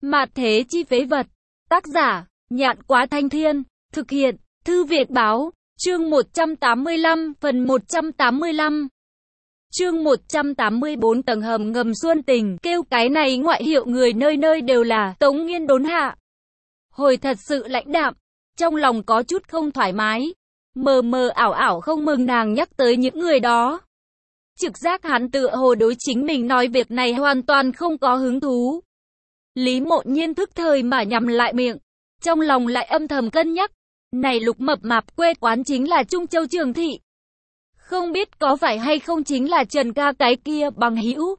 Mạt thế chi phế vật. Tác giả, Nhạn Quá Thanh Thiên. Thực hiện, Thư Việt Báo. Chương 185, phần 185. Chương 184 tầng hầm ngầm Xuân Tình. Kêu cái này ngoại hiệu người nơi nơi đều là Tống Nghiên đốn hạ. Hồi thật sự lãnh đạm, trong lòng có chút không thoải mái. Mờ mờ ảo ảo không mừng nàng nhắc tới những người đó. Trực giác hắn tựa hồ đối chính mình nói việc này hoàn toàn không có hứng thú. Lý Mộ Nhiên thức thời mà nhắm lại miệng, trong lòng lại âm thầm cân nhắc. Này Lục mập mạp quê quán chính là Trung Châu Trường Thị. Không biết có phải hay không chính là Trần ca cái kia bằng hữu.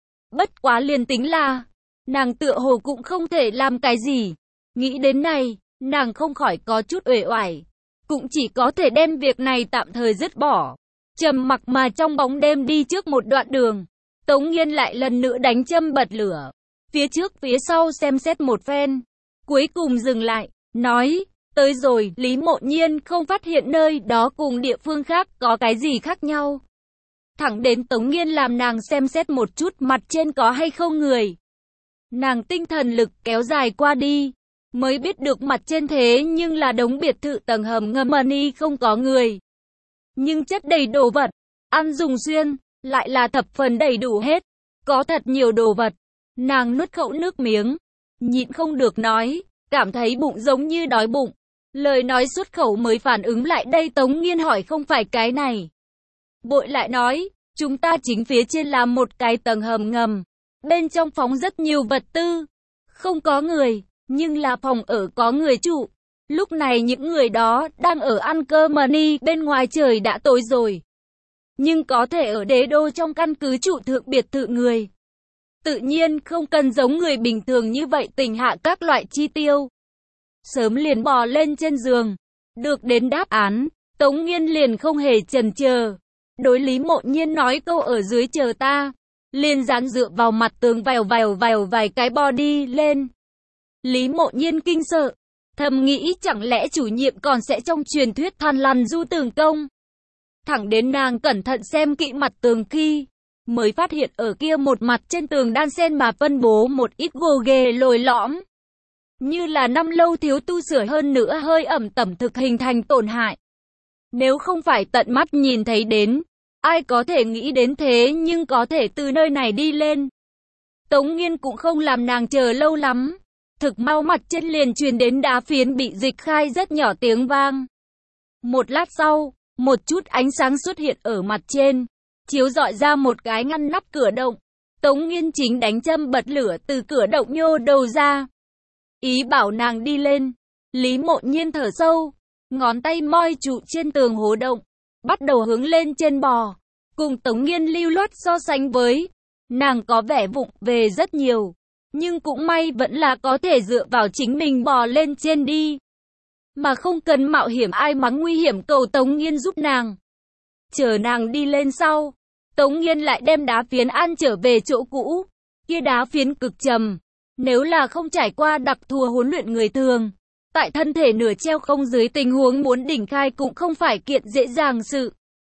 Bất quá liền tính là, nàng tựa hồ cũng không thể làm cái gì. Nghĩ đến này, nàng không khỏi có chút uể oải. Cũng chỉ có thể đem việc này tạm thời dứt bỏ. Trầm mặc mà trong bóng đêm đi trước một đoạn đường. Tống Nghiên lại lần nữa đánh châm bật lửa. Phía trước phía sau xem xét một phen. Cuối cùng dừng lại, nói, tới rồi. Lý Mộ Nhiên không phát hiện nơi đó cùng địa phương khác có cái gì khác nhau. Thẳng đến Tống Nghiên làm nàng xem xét một chút mặt trên có hay không người. Nàng tinh thần lực kéo dài qua đi, mới biết được mặt trên thế nhưng là đống biệt thự tầng hầm ngầm money không có người. Nhưng chất đầy đồ vật, ăn dùng xuyên, lại là thập phần đầy đủ hết. Có thật nhiều đồ vật. Nàng nuốt khẩu nước miếng, nhịn không được nói, cảm thấy bụng giống như đói bụng. Lời nói xuất khẩu mới phản ứng lại đây. Tống Nghiên hỏi không phải cái này. Bội lại nói, chúng ta chính phía trên là một cái tầng hầm ngầm. Bên trong phóng rất nhiều vật tư. Không có người, nhưng là phòng ở có người trụ. Lúc này những người đó đang ở ăn cơm money, bên ngoài trời đã tối rồi. Nhưng có thể ở đế đô trong căn cứ trụ thượng biệt thự người. Tự nhiên không cần giống người bình thường như vậy tỉnh hạ các loại chi tiêu. Sớm liền bò lên trên giường. Được đến đáp án, Tống Nghiên liền không hề chần chờ. Đối Lý Mộ Nhiên nói câu ở dưới chờ ta. Liền dán dựa vào mặt tường vèo vài cái bò đi lên. Lý Mộ Nhiên kinh sợ. Thầm nghĩ chẳng lẽ chủ nhiệm còn sẽ trong truyền thuyết than lằn du tường công. Thẳng đến nàng cẩn thận xem kỹ mặt tường khi, mới phát hiện ở kia một mặt trên tường đan xen mà phân bố một ít gồ ghề lồi lõm. Như là năm lâu thiếu tu sửa hơn nữa hơi ẩm tẩm thực hình thành tổn hại. Nếu không phải tận mắt nhìn thấy đến, ai có thể nghĩ đến thế nhưng có thể từ nơi này đi lên. Tống Nghiên cũng không làm nàng chờ lâu lắm. Thực mau mặt trên liền truyền đến đá phiến bị dịch khai rất nhỏ tiếng vang. Một lát sau, một chút ánh sáng xuất hiện ở mặt trên, chiếu rọi ra một cái ngăn nắp cửa động. Tống Nghiên chính đánh châm bật lửa từ cửa động nhô đầu ra. Ý bảo nàng đi lên. Lý Mộ Nhiên thở sâu, ngón tay moi trụ trên tường hố động, bắt đầu hướng lên trên bò. Cùng Tống Nghiên lưu loát so sánh với, nàng có vẻ vụng về rất nhiều. Nhưng cũng may vẫn là có thể dựa vào chính mình bò lên trên đi. Mà không cần mạo hiểm ai mắng nguy hiểm cầu Tống Nghiên giúp nàng. Chờ nàng đi lên sau, Tống Nghiên lại đem đá phiến an trở về chỗ cũ. Kia đá phiến cực trầm. Nếu là không trải qua đặc thù huấn luyện người thường, tại thân thể nửa treo không dưới tình huống muốn đỉnh khai cũng không phải kiện dễ dàng sự.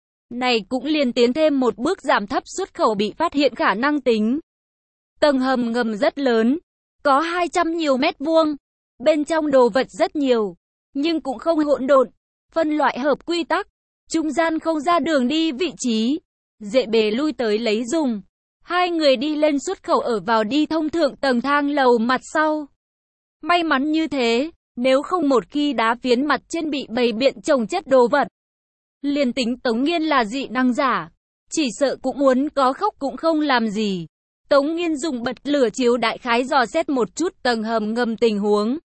Này cũng liền tiến thêm một bước giảm thấp xuất khẩu bị phát hiện khả năng tính. Tầng hầm ngầm rất lớn, có 200 nhiều mét vuông, bên trong đồ vật rất nhiều, nhưng cũng không hỗn độn, phân loại hợp quy tắc, trung gian không ra đường đi vị trí, dễ bề lui tới lấy dùng. Hai người đi lên xuất khẩu ở vào đi thông thượng tầng thang lầu mặt sau. May mắn như thế, nếu không một khi đá phiến mặt trên bị bày biện chồng chất đồ vật. Liền tính Tống Nghiên là dị năng giả, chỉ sợ cũng muốn có khóc cũng không làm gì. Tống Nghiên dùng bật lửa chiếu đại khái dò xét một chút tầng hầm ngầm tình huống.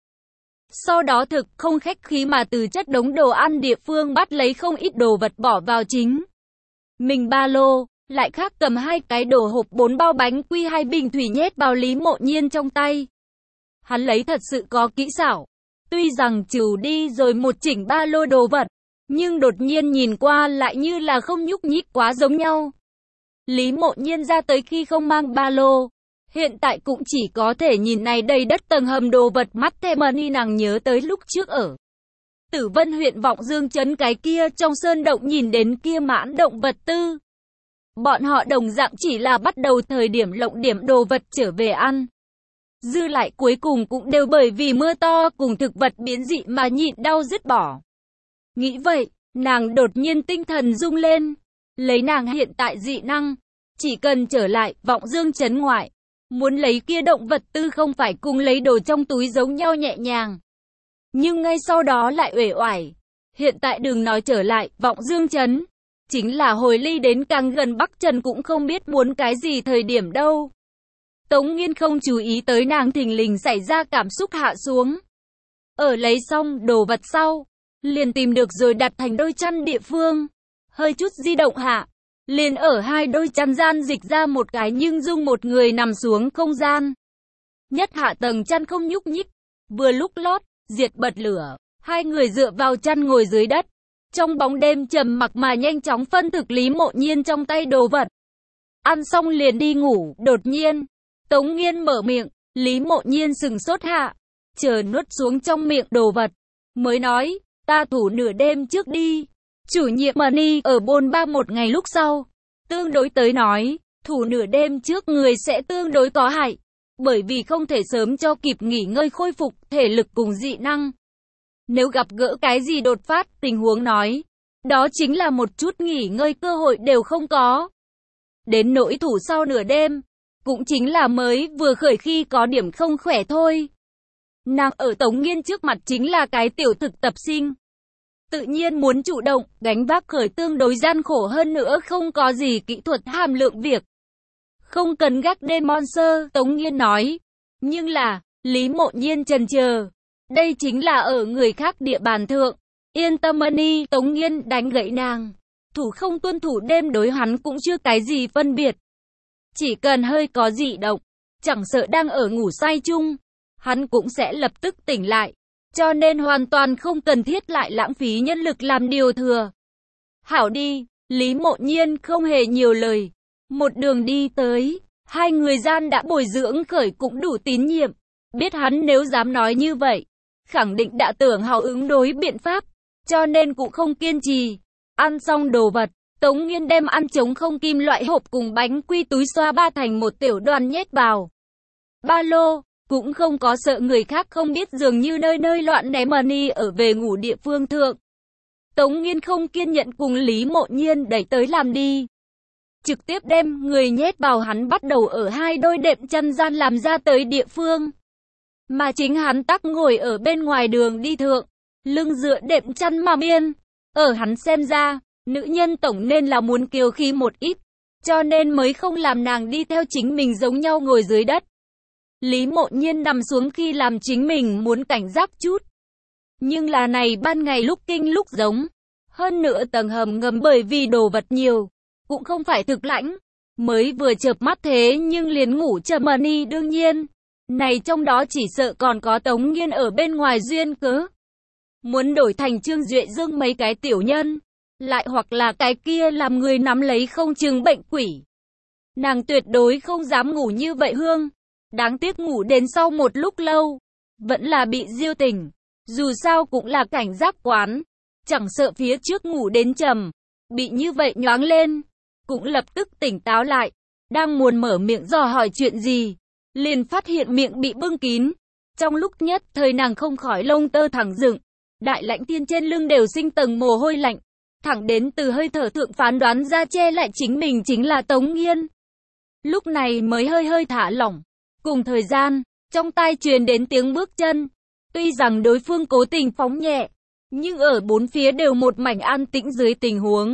Sau đó thực không khách khí mà từ chất đống đồ ăn địa phương bắt lấy không ít đồ vật bỏ vào chính mình ba lô, lại khác cầm hai cái đồ hộp 4 bao bánh quy 2 bình thủy nhét vào Lý Mộ Nhiên trong tay. Hắn lấy thật sự có kỹ xảo. Tuy rằng trừ đi rồi một chỉnh ba lô đồ vật, nhưng đột nhiên nhìn qua lại như là không nhúc nhích quá giống nhau. Lý Mộ Nhiên ra tới khi không mang ba lô, hiện tại cũng chỉ có thể nhìn này đầy đất tầng hầm đồ vật mắt thèm money. Nàng nhớ tới lúc trước ở Tử Vân huyện Vọng Dương trấn cái kia trong sơn động nhìn đến kia mãn động vật tư. Bọn họ đồng dạng chỉ là bắt đầu thời điểm lộng điểm đồ vật trở về ăn. dư lại cuối cùng cũng đều bởi vì mưa to cùng thực vật biến dị mà nhịn đau dứt bỏ. Nghĩ vậy, nàng đột nhiên tinh thần rung lên. Lấy nàng hiện tại dị năng, chỉ cần trở lại Vọng Dương trấn ngoại, muốn lấy kia động vật tư không phải cùng lấy đồ trong túi giống nhau nhẹ nhàng. Nhưng ngay sau đó lại uể oải. Hiện tại đừng nói trở lại Vọng Dương trấn, chính là hồi ly đến càng gần Bắc Trần cũng không biết muốn cái gì thời điểm đâu. Tống Nghiên không chú ý tới nàng thình lình xảy ra cảm xúc hạ xuống. Ở lấy xong đồ vật sau, liền tìm được rồi đặt thành đôi chăn địa phương. Hơi chút di động hạ, liền ở hai đôi chăn gian dịch ra một cái nhưng dung một người nằm xuống không gian. Nhất hạ tầng chăn không nhúc nhích, vừa lúc lót, diệt bật lửa, hai người dựa vào chăn ngồi dưới đất. Trong bóng đêm trầm mặc mà nhanh chóng phân thực Lý Mộ Nhiên trong tay đồ vật. Ăn xong liền đi ngủ, đột nhiên, Tống Nghiên mở miệng, Lý Mộ Nhiên sừng sốt hạ, chờ nuốt xuống trong miệng đồ vật, mới nói, ta thủ nửa đêm trước đi. Chủ nhiệm Money ở bôn ba một ngày lúc sau, tương đối tới nói, thủ nửa đêm trước người sẽ tương đối có hại, bởi vì không thể sớm cho kịp nghỉ ngơi khôi phục thể lực cùng dị năng. Nếu gặp gỡ cái gì đột phát tình huống nói, đó chính là một chút nghỉ ngơi cơ hội đều không có. Đến nỗi thủ sau nửa đêm, cũng chính là mới vừa khởi khi có điểm không khỏe thôi. Nàng ở Tống Nghiên trước mặt chính là cái tiểu thực tập sinh. Tự nhiên muốn chủ động, gánh vác khởi tương đối gian khổ hơn nữa không có gì kỹ thuật hàm lượng việc. Không cần gác đêm monster, Tống Nghiên nói. Nhưng là, Lý Mộ Nhiên chần chờ. Đây chính là ở người khác địa bàn thượng. Yên tâm Money, Tống Nghiên đánh gậy nàng. Thủ không tuân thủ đêm đối hắn cũng chưa cái gì phân biệt. Chỉ cần hơi có dị động, chẳng sợ đang ở ngủ say chung, hắn cũng sẽ lập tức tỉnh lại. Cho nên hoàn toàn không cần thiết lại lãng phí nhân lực làm điều thừa. Hảo đi, Lý Mộ Nhiên không hề nhiều lời. Một đường đi tới, hai người gian đã bồi dưỡng khởi cũng đủ tín nhiệm. Biết hắn nếu dám nói như vậy, khẳng định đã tưởng hào ứng đối biện pháp, cho nên cũng không kiên trì. Ăn xong đồ vật, Tống Nghiên đem ăn trống không kim loại hộp cùng bánh quy túi xoa ba thành một tiểu đoàn nhét vào ba lô. Cũng không có sợ người khác không biết dường như nơi nơi loạn ném Money ở về ngủ địa phương thượng. Tống Nghiên không kiên nhẫn cùng Lý Mộ Nhiên đẩy tới làm đi. Trực tiếp đem người nhét vào hắn bắt đầu ở hai đôi đệm chăn gian làm ra tới địa phương. Mà chính hắn tắc ngồi ở bên ngoài đường đi thượng, lưng dựa đệm chăn mà biên. Ở hắn xem ra, nữ nhân tổng nên là muốn kiêu khí một ít, cho nên mới không làm nàng đi theo chính mình giống nhau ngồi dưới đất. Lý Mộ Nhiên nằm xuống khi làm chính mình muốn cảnh giác chút. Nhưng là này ban ngày lúc kinh lúc giống. Hơn nữa tầng hầm ngầm bởi vì đồ vật nhiều, cũng không phải thực lãnh. Mới vừa chợp mắt thế nhưng liền ngủ chậm Money đương nhiên. Này trong đó chỉ sợ còn có Tống Nghiên ở bên ngoài duyên cớ. Muốn đổi thành Trương Duệ Dương mấy cái tiểu nhân. Lại hoặc là cái kia làm người nắm lấy không chừng bệnh quỷ. Nàng tuyệt đối không dám ngủ như vậy Hương. Đáng tiếc ngủ đến sau một lúc lâu, vẫn là bị diêu tỉnh. Dù sao cũng là cảnh giác quán, chẳng sợ phía trước ngủ đến trầm, bị như vậy nhoáng lên, cũng lập tức tỉnh táo lại. Đang muốn mở miệng dò hỏi chuyện gì, liền phát hiện miệng bị bưng kín. Trong lúc nhất thời nàng không khỏi lông tơ thẳng dựng, đại lãnh tiên trên lưng đều sinh tầng mồ hôi lạnh, thẳng đến từ hơi thở thượng phán đoán ra che lại chính mình chính là Tống Nghiên. Lúc này mới hơi hơi thả lỏng. Cùng thời gian, trong tai truyền đến tiếng bước chân. Tuy rằng đối phương cố tình phóng nhẹ, nhưng ở bốn phía đều một mảnh an tĩnh dưới tình huống.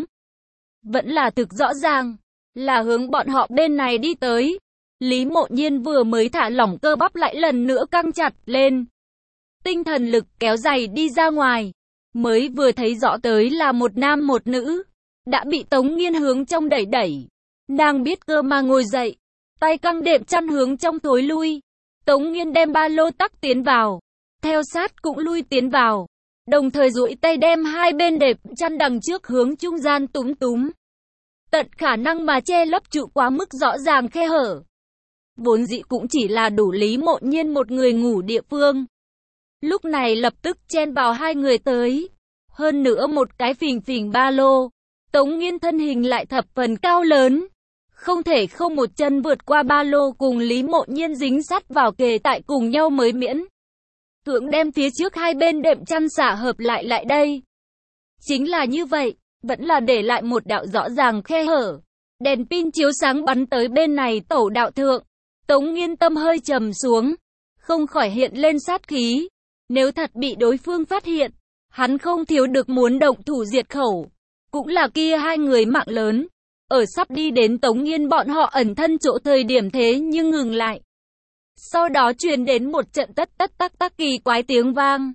Vẫn là thực rõ ràng, là hướng bọn họ bên này đi tới. Lý Mộ Nhiên vừa mới thả lỏng cơ bắp lại lần nữa căng chặt lên. Tinh thần lực kéo dày đi ra ngoài. Mới vừa thấy rõ tới là một nam một nữ. Đã bị Tống Nghiên hướng trong đẩy đẩy. Nàng biết cơ mà ngồi dậy. Tay căng đệm chăn hướng trong thối lui. Tống Nghiên đem ba lô tắc tiến vào. Theo sát cũng lui tiến vào. Đồng thời duỗi tay đem hai bên đệm chăn đằng trước hướng trung gian túm túm. Tận khả năng mà che lấp trụ quá mức rõ ràng khe hở. Vốn dĩ cũng chỉ là đủ Lý Mộ Nhiên một người ngủ địa phương. Lúc này lập tức chen vào hai người tới. Hơn nữa một cái phình phình ba lô. Tống Nghiên thân hình lại thập phần cao lớn. không thể không một chân vượt qua ba lô cùng Lý Mộ Nhiên dính sát vào kề tại cùng nhau mới miễn cưỡng đem phía trước hai bên đệm chăn xả hợp lại đây. Chính là như vậy, vẫn là để lại một đạo rõ ràng khe hở. Đèn pin chiếu sáng bắn tới bên này tẩu đạo thượng. Tống Nghiên tâm hơi trầm xuống, không khỏi hiện lên sát khí. Nếu thật bị đối phương phát hiện, hắn không thiếu được muốn động thủ diệt khẩu. Cũng là kia hai người mạng lớn. Ở sắp đi đến Tống Nghiên bọn họ ẩn thân chỗ thời điểm thế nhưng ngừng lại. Sau đó truyền đến một trận tất tắc kỳ quái tiếng vang.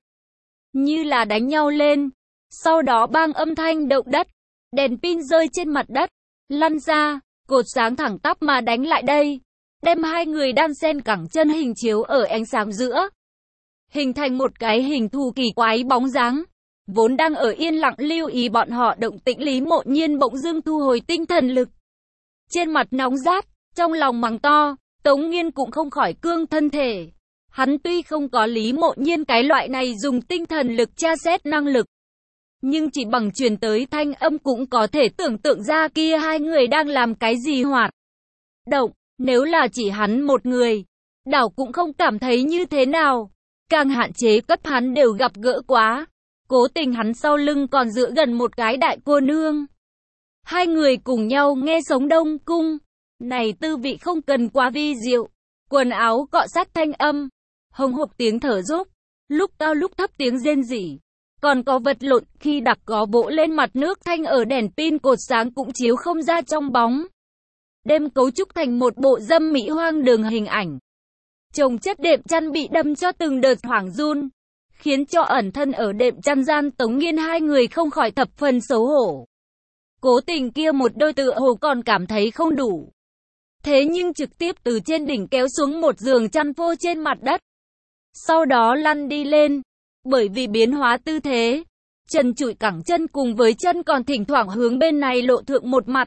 Như là đánh nhau lên. Sau đó bang âm thanh động đất. Đèn pin rơi trên mặt đất. Lăn ra, cột sáng thẳng tắp mà đánh lại đây. Đem hai người đan xen cẳng chân hình chiếu ở ánh sáng giữa. Hình thành một cái hình thù kỳ quái bóng dáng. Vốn đang ở yên lặng lưu ý bọn họ động tĩnh Lý Mộ Nhiên bỗng dưng thu hồi tinh thần lực. Trên mặt nóng rát, trong lòng mắng to, Tống Nghiên cũng không khỏi cương thân thể. Hắn tuy không có Lý Mộ Nhiên cái loại này dùng tinh thần lực tra xét năng lực. Nhưng chỉ bằng truyền tới thanh âm cũng có thể tưởng tượng ra kia hai người đang làm cái gì hoạt động. Nếu là chỉ hắn một người, đảo cũng không cảm thấy như thế nào. Càng hạn chế cấp hắn đều gặp gỡ quá. Cố tình hắn sau lưng còn dựa gần một cái đại cô nương. Hai người cùng nhau nghe sống đông cung. Này tư vị không cần quá vi diệu. Quần áo cọ sát thanh âm. Hồng hộc tiếng thở dốc. Lúc cao lúc thấp tiếng rên rỉ. Còn có vật lộn khi đặc có vỗ lên mặt nước thanh ở đèn pin cột sáng cũng chiếu không ra trong bóng. Đêm cấu trúc thành một bộ dâm mỹ hoang đường hình ảnh. Chồng chất đệm chăn bị đâm cho từng đợt hoảng run. Khiến cho ẩn thân ở đệm chăn gian Tống Nghiên hai người không khỏi thập phần xấu hổ. Cố tình kia một đôi tự hồ còn cảm thấy không đủ. Thế nhưng trực tiếp từ trên đỉnh kéo xuống một giường chăn phô trên mặt đất. Sau đó lăn đi lên. Bởi vì biến hóa tư thế, chân trụi cẳng chân cùng với chân còn thỉnh thoảng hướng bên này lộ thượng một mặt.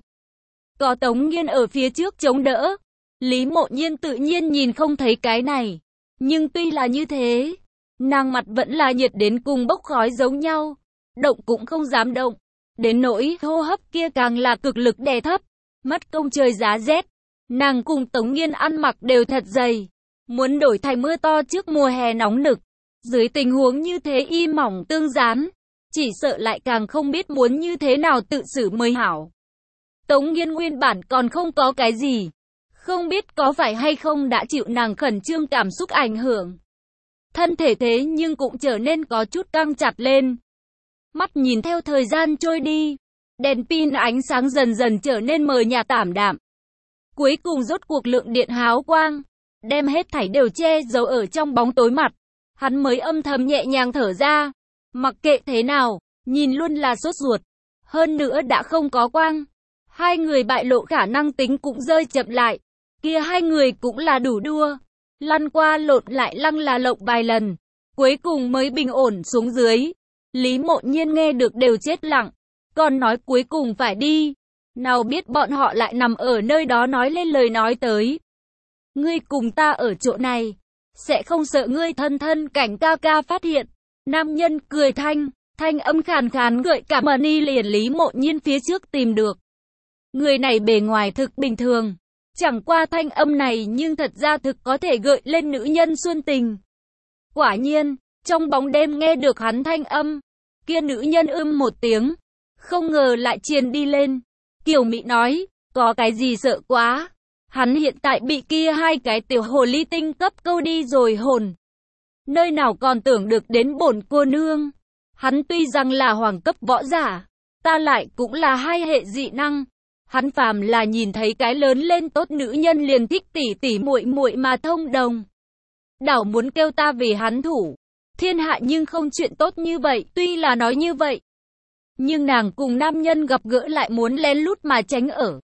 Có Tống Nghiên ở phía trước chống đỡ. Lý Mộ Nhiên tự nhiên nhìn không thấy cái này. Nhưng tuy là như thế, nàng mặt vẫn là nhiệt đến cùng bốc khói giống nhau. Động cũng không dám động. Đến nỗi hô hấp kia càng là cực lực đè thấp. Mất công trời giá rét. Nàng cùng Tống Nghiên ăn mặc đều thật dày. Muốn đổi thành mưa to trước mùa hè nóng nực. Dưới tình huống như thế y mỏng tương dán. Chỉ sợ lại càng không biết muốn như thế nào tự xử mới hảo. Tống Nghiên nguyên bản còn không có cái gì. Không biết có phải hay không đã chịu nàng khẩn trương cảm xúc ảnh hưởng. Thân thể thế nhưng cũng trở nên có chút căng chặt lên. Mắt nhìn theo thời gian trôi đi. Đèn pin ánh sáng dần dần trở nên mờ nhạt tảm đạm. Cuối cùng rốt cuộc lượng điện háo quang. Đem hết thảy đều che giấu ở trong bóng tối mặt. Hắn mới âm thầm nhẹ nhàng thở ra. Mặc kệ thế nào, nhìn luôn là sốt ruột. Hơn nữa đã không có quang. Hai người bại lộ khả năng tính cũng rơi chậm lại. Kia hai người cũng là đủ đua. Lăn qua lộn lại lăng là lộng vài lần. Cuối cùng mới bình ổn xuống dưới. Lý Mộ Nhiên nghe được đều chết lặng. Còn nói cuối cùng phải đi. Nào biết bọn họ lại nằm ở nơi đó nói lên lời nói tới. Ngươi cùng ta ở chỗ này. Sẽ không sợ ngươi thân thân cảnh ca ca phát hiện. Nam nhân cười thanh âm khàn khàn gợi cảm mà ni liền Lý Mộ Nhiên phía trước tìm được. Người này bề ngoài thực bình thường. Chẳng qua thanh âm này nhưng thật ra thực có thể gợi lên nữ nhân xuân tình. Quả nhiên, trong bóng đêm nghe được hắn thanh âm. Kia nữ nhân một tiếng. Không ngờ lại truyền đi lên. Kiều Mị nói, có cái gì sợ quá. Hắn hiện tại bị kia hai cái tiểu hồ ly tinh cấp câu đi rồi hồn. Nơi nào còn tưởng được đến bổn cô nương. Hắn tuy rằng là hoàng cấp võ giả, ta lại cũng là hai hệ dị năng. Hắn phàm là nhìn thấy cái lớn lên tốt nữ nhân liền thích tỉ tỉ muội muội mà thông đồng. Đảo muốn kêu ta vì hắn thủ. Thiên hạ nhưng không chuyện tốt như vậy, tuy là nói như vậy. Nhưng nàng cùng nam nhân gặp gỡ lại muốn lén lút mà tránh ở.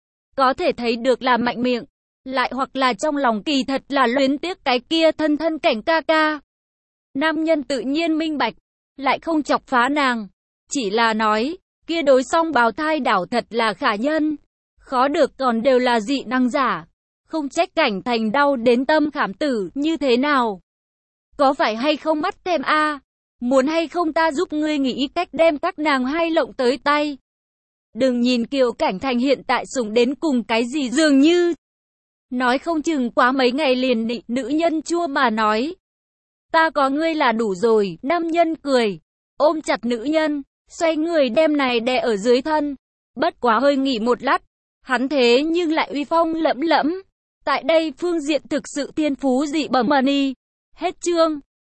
Có thể thấy được là mạnh miệng, lại hoặc là trong lòng kỳ thật là luyến tiếc cái kia thân thân cảnh ca ca. Nam nhân tự nhiên minh bạch, lại không chọc phá nàng. Chỉ là nói, kia đối song bào thai đảo thật là khả nhân. Khó được còn đều là dị năng giả. Không trách cảnh thành đau đến tâm khảm tử như thế nào. Có phải hay không mắt thêm a? Muốn hay không ta giúp ngươi nghĩ cách đem các nàng hai lộng tới tay. Đừng nhìn Kiều Cảnh Thành hiện tại sủng đến cùng cái gì dường như. Nói không chừng quá mấy ngày liền nị, nữ nhân chua mà nói. Ta có ngươi là đủ rồi, nam nhân cười. Ôm chặt nữ nhân, xoay người đem này đè ở dưới thân. Bất quá hơi nghỉ một lát, hắn thế nhưng lại uy phong lẫm lẫm. Tại đây phương diện thực sự tiên phú dị bẩm mờ ni. Hết chương.